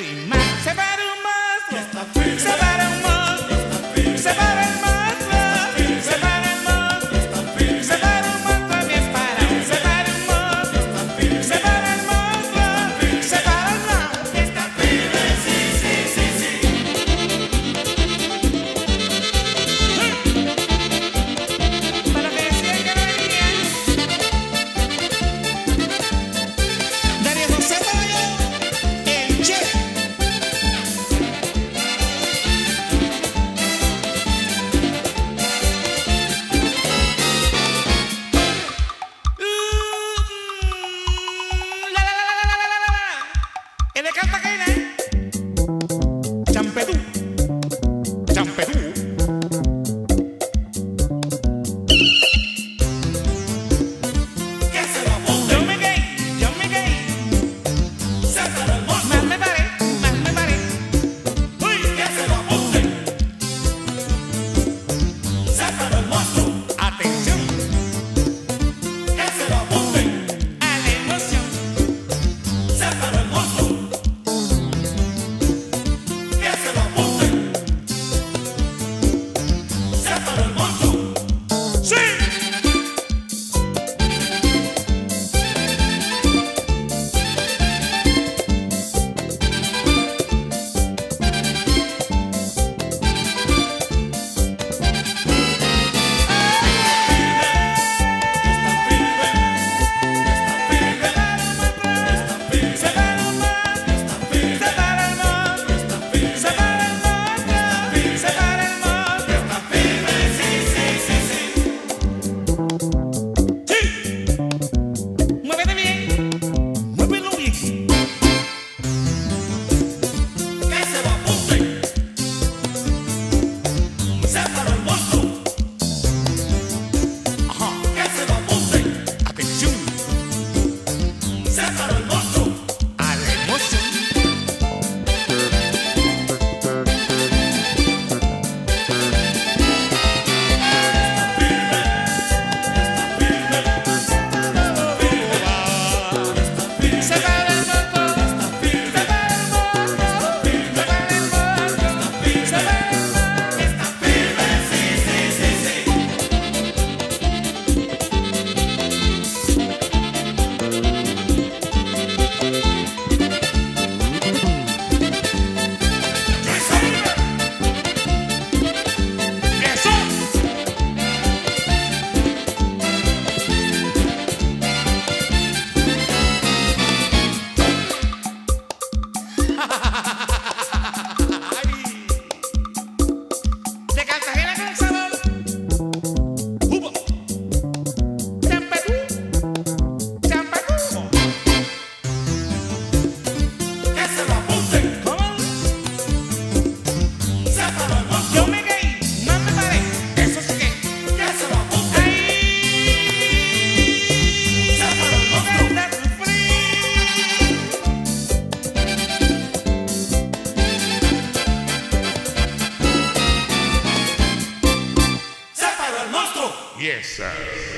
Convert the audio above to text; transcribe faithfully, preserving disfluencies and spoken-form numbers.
firma. Se para un monstruo, se para un monstruo, se para el monstruo, se para el monstruo, se para un monstruo bien parado, se para un monstruo, se para el monstruo, se para el monstruo. Está firme, sí, sí, sí, sí. Para que decían que no venían. Darío José Pollo, el chef. En el Cartagena, Champetú, Champetú. Que se lo apunte, Yo me caí, yo me caí, sácalo el monstruo. más me paré, más me paré. Uy, que se lo apunte, sácalo el monstruo. Atención Que se lo apunte, a la emoción. sácalo el monstruo. Que se lo apunte, sácalo el monstruo. ¡Sí! Se para un monstruo, se para el monstruo, se para el monstruo, se para el monstruo. ¡Sí! Muévete bien, muévelo bien. Que se lo apunte, sácalo el monstruo. Ajá, Que se lo apunte, atención sácalo el monstruo. a la emoción. Se para el monstruo, se para el monstruo, se para el monstruo, se para el monstruo. Está firme, sí, sí, sí, sí. ¡Eso! ¡Ay! De Cartagena con sabor. ¡Hubo! ¡Champetú! ¡Champetú! Que se lo apunte, ¿Cómo? sácalo el monstruo. Yo me caí, no me paré. Eso sí que. Que se lo apunte, ¡Ay! sácalo el monstruo. ¡Anda a sufrir! Sácalo el monstruo. Yes, sir.